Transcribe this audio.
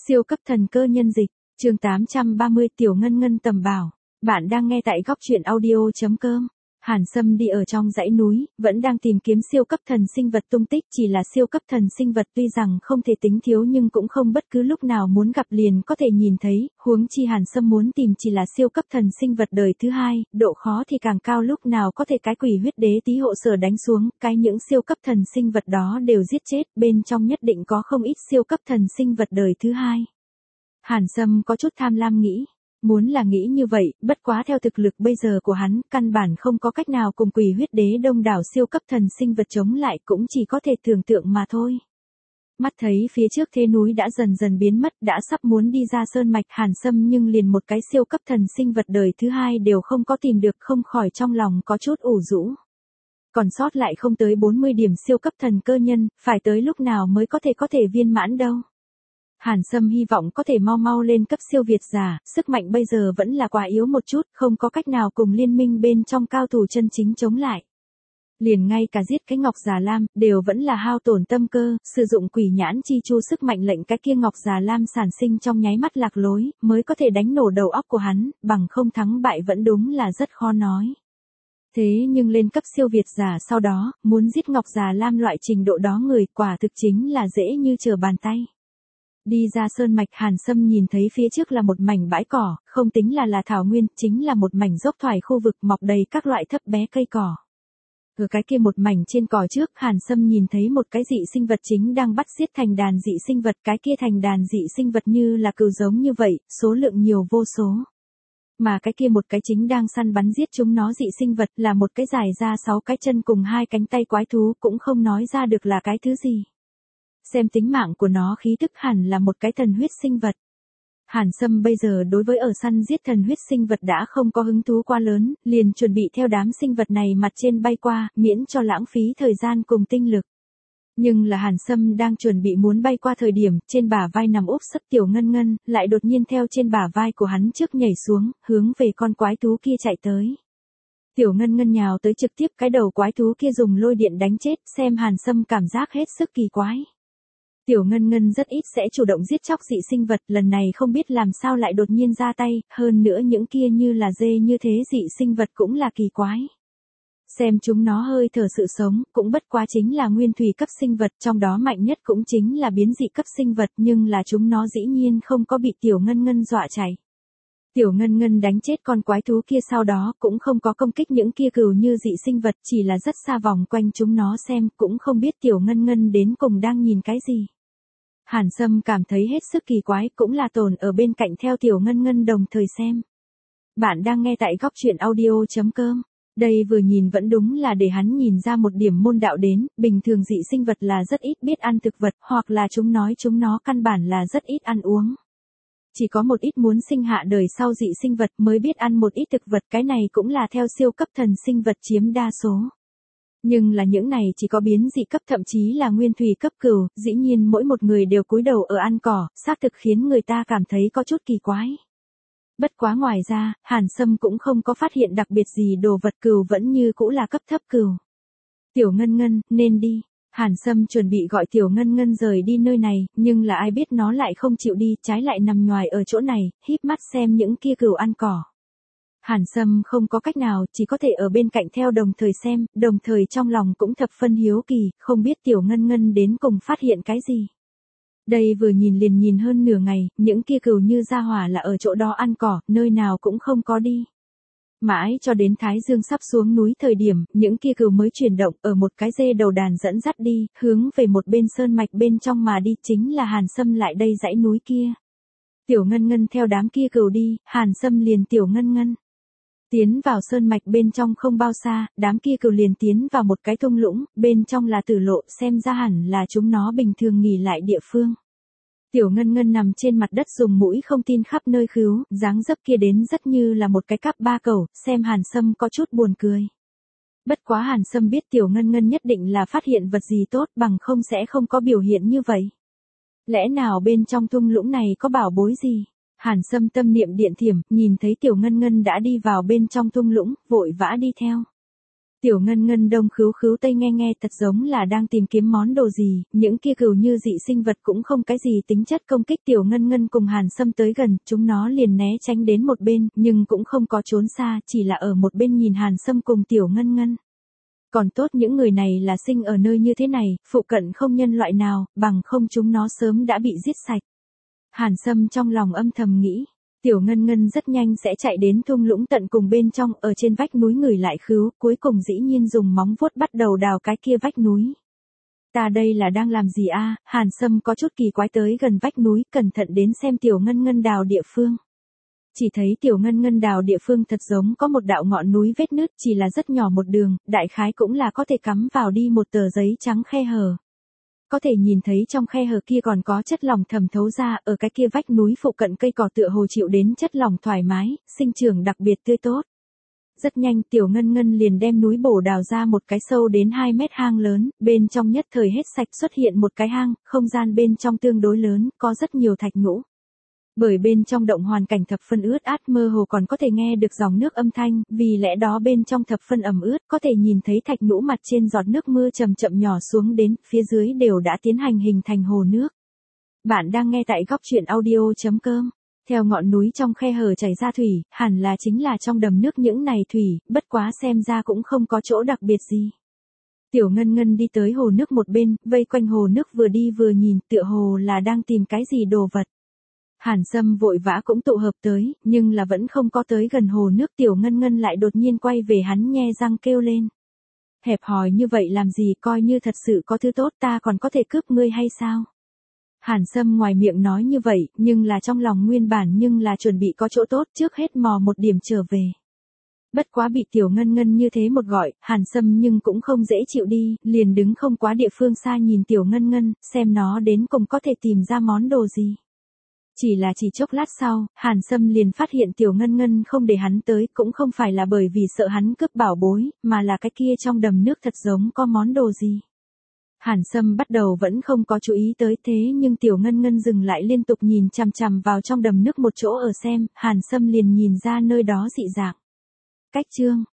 Siêu cấp thần cơ nhân dịch, chương 830 Tiểu Ngân Ngân tầm bảo. Bạn đang nghe tại góc truyện audio.com. Hàn Sâm đi ở trong dãy núi, vẫn đang tìm kiếm siêu cấp thần sinh vật tung tích, chỉ là siêu cấp thần sinh vật tuy rằng không thể tính thiếu nhưng cũng không bất cứ lúc nào muốn gặp liền có thể nhìn thấy, huống chi Hàn Sâm muốn tìm chỉ là siêu cấp thần sinh vật đời thứ hai, độ khó thì càng cao, lúc nào có thể cái quỷ huyết đế tí hộ sở đánh xuống, cái những siêu cấp thần sinh vật đó đều giết chết, bên trong nhất định có không ít siêu cấp thần sinh vật đời thứ hai. Hàn Sâm có chút tham lam nghĩ. Muốn là nghĩ như vậy, bất quá theo thực lực bây giờ của hắn, căn bản không có cách nào cùng quỷ huyết đế đông đảo siêu cấp thần sinh vật chống lại, cũng chỉ có thể tưởng tượng mà thôi. Mắt thấy phía trước thế núi đã dần dần biến mất, đã sắp muốn đi ra sơn mạch, Hàn Sâm nhưng liền một cái siêu cấp thần sinh vật đời thứ hai đều không có tìm được, không khỏi trong lòng có chút ủ rũ. Còn sót lại không tới 40 điểm siêu cấp thần cơ nhân, phải tới lúc nào mới có thể viên mãn đâu. Hàn Sâm hy vọng có thể mau lên cấp siêu việt giả, sức mạnh bây giờ vẫn là quá yếu một chút, không có cách nào cùng liên minh bên trong cao thủ chân chính chống lại. Liền ngay cả giết cái Ngọc Già Lam, đều vẫn là hao tổn tâm cơ, sử dụng quỷ nhãn chi chu sức mạnh lệnh cái kia Ngọc Già Lam sản sinh trong nháy mắt lạc lối, mới có thể đánh nổ đầu óc của hắn, bằng không thắng bại vẫn đúng là rất khó nói. Thế nhưng lên cấp siêu việt giả sau đó, muốn giết Ngọc Già Lam loại trình độ đó người, quả thực chính là dễ như trở bàn tay. Đi ra sơn mạch, Hàn Sâm nhìn thấy phía trước là một mảnh bãi cỏ, không tính là thảo nguyên, chính là một mảnh dốc thoải khu vực mọc đầy các loại thấp bé cây cỏ. Ở cái kia một mảnh trên cỏ trước, Hàn Sâm nhìn thấy một cái dị sinh vật chính đang bắt giết thành đàn dị sinh vật, cái kia thành đàn dị sinh vật như là cừu giống như vậy, số lượng nhiều vô số. Mà cái kia một cái chính đang săn bắn giết chúng nó dị sinh vật là một cái dài ra 6 cái chân cùng 2 cánh tay quái thú, cũng không nói ra được là cái thứ gì. Xem tính mạng của nó khí tức hẳn là một cái thần huyết sinh vật. Hàn Sâm bây giờ đối với ở săn giết thần huyết sinh vật đã không có hứng thú quá lớn, liền chuẩn bị theo đám sinh vật này mặt trên bay qua, miễn cho lãng phí thời gian cùng tinh lực. Nhưng là Hàn Sâm đang chuẩn bị muốn bay qua thời điểm, trên bả vai nằm úp sấp Tiểu Ngân Ngân, lại đột nhiên theo trên bả vai của hắn trước nhảy xuống, hướng về con quái thú kia chạy tới. Tiểu Ngân Ngân nhào tới trực tiếp cái đầu quái thú kia dùng lôi điện đánh chết, xem Hàn Sâm cảm giác hết sức kỳ quái. Tiểu Ngân Ngân rất ít sẽ chủ động giết chóc dị sinh vật, lần này không biết làm sao lại đột nhiên ra tay, hơn nữa những kia như là dê như thế dị sinh vật cũng là kỳ quái. Xem chúng nó hơi thở sự sống, cũng bất quá chính là nguyên thủy cấp sinh vật, trong đó mạnh nhất cũng chính là biến dị cấp sinh vật, nhưng là chúng nó dĩ nhiên không có bị Tiểu Ngân Ngân dọa chạy. Tiểu Ngân Ngân đánh chết con quái thú kia sau đó cũng không có công kích những kia cừu như dị sinh vật, chỉ là rất xa vòng quanh chúng nó xem, cũng không biết Tiểu Ngân Ngân đến cùng đang nhìn cái gì. Hàn Sâm cảm thấy hết sức kỳ quái, cũng là tồn ở bên cạnh theo Tiểu Ngân Ngân đồng thời xem. Bạn đang nghe tại góc truyện audio.com. Đây vừa nhìn vẫn đúng là để hắn nhìn ra một điểm môn đạo đến, bình thường dị sinh vật là rất ít biết ăn thực vật, hoặc là chúng nó căn bản là rất ít ăn uống. Chỉ có một ít muốn sinh hạ đời sau dị sinh vật mới biết ăn một ít thực vật, cái này cũng là theo siêu cấp thần sinh vật chiếm đa số. Nhưng là những này chỉ có biến dị cấp thậm chí là nguyên thủy cấp cừu, dĩ nhiên mỗi một người đều cúi đầu ở ăn cỏ, xác thực khiến người ta cảm thấy có chút kỳ quái. Bất quá ngoài ra, Hàn Sâm cũng không có phát hiện đặc biệt gì, đồ vật cừu vẫn như cũ là cấp thấp cừu. Tiểu Ngân Ngân, nên đi. Hàn Sâm chuẩn bị gọi Tiểu Ngân Ngân rời đi nơi này, nhưng là ai biết nó lại không chịu đi, trái lại nằm nhoài ở chỗ này, híp mắt xem những kia cừu ăn cỏ. Hàn Sâm không có cách nào, chỉ có thể ở bên cạnh theo đồng thời xem, đồng thời trong lòng cũng thập phân hiếu kỳ, không biết Tiểu Ngân Ngân đến cùng phát hiện cái gì. Đây vừa nhìn liền nhìn hơn nửa ngày, những kia cừu như ra hỏa là ở chỗ đó ăn cỏ, nơi nào cũng không có đi. Mãi cho đến Thái Dương sắp xuống núi thời điểm, những kia cừu mới chuyển động, ở một cái dê đầu đàn dẫn dắt đi, hướng về một bên sơn mạch bên trong mà đi, chính là Hàn Sâm lại đây dãy núi kia. Tiểu Ngân Ngân theo đám kia cừu đi, Hàn Sâm liền Tiểu Ngân Ngân tiến vào sơn mạch bên trong không bao xa, đám kia cừu liền tiến vào một cái thung lũng, bên trong là tử lộ, xem ra hẳn là chúng nó bình thường nghỉ lại địa phương. Tiểu Ngân Ngân nằm trên mặt đất dùng mũi không tin khắp nơi khứu, dáng dấp kia đến rất như là một cái cắp ba cẩu, xem Hàn Sâm có chút buồn cười. Bất quá Hàn Sâm biết Tiểu Ngân Ngân nhất định là phát hiện vật gì tốt, bằng không sẽ không có biểu hiện như vậy. Lẽ nào bên trong thung lũng này có bảo bối gì? Hàn Sâm tâm niệm điện thiểm, nhìn thấy Tiểu Ngân Ngân đã đi vào bên trong thung lũng, vội vã đi theo. Tiểu Ngân Ngân đông khứu khứu tây nghe nghe thật giống là đang tìm kiếm món đồ gì, những kia cừu như dị sinh vật cũng không cái gì tính chất công kích Tiểu Ngân Ngân cùng Hàn Sâm tới gần, chúng nó liền né tránh đến một bên, nhưng cũng không có trốn xa, chỉ là ở một bên nhìn Hàn Sâm cùng Tiểu Ngân Ngân. Còn tốt những người này là sinh ở nơi như thế này, phụ cận không nhân loại nào, bằng không chúng nó sớm đã bị giết sạch. Hàn Sâm trong lòng âm thầm nghĩ. Tiểu Ngân Ngân rất nhanh sẽ chạy đến thung lũng tận cùng bên trong, ở trên vách núi người lại khứu, cuối cùng dĩ nhiên dùng móng vuốt bắt đầu đào cái kia vách núi. Ta đây là đang làm gì a? Hàn Sâm có chút kỳ quái tới gần vách núi, cẩn thận đến xem Tiểu Ngân Ngân đào địa phương. Chỉ thấy Tiểu Ngân Ngân đào địa phương thật giống có một đạo ngọn núi vết nứt, chỉ là rất nhỏ một đường, đại khái cũng là có thể cắm vào đi một tờ giấy trắng khe hở. Có thể nhìn thấy trong khe hở kia còn có chất lỏng thẩm thấu ra, ở cái kia vách núi phụ cận cây cỏ tựa hồ chịu đến chất lỏng thoải mái, sinh trưởng đặc biệt tươi tốt. Rất nhanh Tiểu Ngân Ngân liền đem núi bổ đào ra một cái sâu đến 2 mét hang lớn, bên trong nhất thời hết sạch xuất hiện một cái hang, không gian bên trong tương đối lớn, có rất nhiều thạch nhũ. Bởi bên trong động hoàn cảnh thập phân ướt át mơ hồ còn có thể nghe được dòng nước âm thanh, vì lẽ đó bên trong thập phân ẩm ướt, có thể nhìn thấy thạch nhũ mặt trên giọt nước mưa chậm chậm nhỏ xuống đến, phía dưới đều đã tiến hành hình thành hồ nước. Bạn đang nghe tại góc truyện audio.com. Theo ngọn núi trong khe hở chảy ra thủy, hẳn là chính là trong đầm nước những này thủy, bất quá xem ra cũng không có chỗ đặc biệt gì. Tiểu Ngân Ngân đi tới hồ nước một bên, vây quanh hồ nước vừa đi vừa nhìn, tựa hồ là đang tìm cái gì đồ vật. Hàn Sâm vội vã cũng tụ hợp tới, nhưng là vẫn không có tới gần hồ nước. Tiểu Ngân Ngân lại đột nhiên quay về hắn nhe răng kêu lên. Hẹp hòi như vậy làm gì, coi như thật sự có thứ tốt ta còn có thể cướp ngươi hay sao? Hàn Sâm ngoài miệng nói như vậy, nhưng là trong lòng nguyên bản nhưng là chuẩn bị có chỗ tốt, trước hết mò một điểm trở về. Bất quá bị Tiểu Ngân Ngân như thế một gọi, Hàn Sâm nhưng cũng không dễ chịu đi, liền đứng không quá địa phương xa nhìn Tiểu Ngân Ngân, xem nó đến cùng có thể tìm ra món đồ gì. Chỉ chốc lát sau, Hàn Sâm liền phát hiện Tiểu Ngân Ngân không để hắn tới, cũng không phải là bởi vì sợ hắn cướp bảo bối, mà là cái kia trong đầm nước thật giống có món đồ gì. Hàn Sâm bắt đầu vẫn không có chú ý tới thế nhưng Tiểu Ngân Ngân dừng lại liên tục nhìn chằm chằm vào trong đầm nước một chỗ ở xem, Hàn Sâm liền nhìn ra nơi đó dị dạng. Cách chương,